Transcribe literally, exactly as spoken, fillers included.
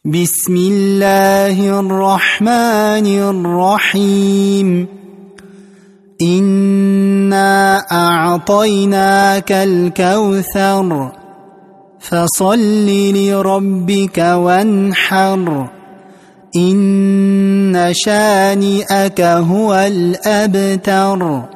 بسم الله الرحمن الرحيم إنا أعطيناك الكوثر فصل لربك وانحر إن شانئك هو الأبتر.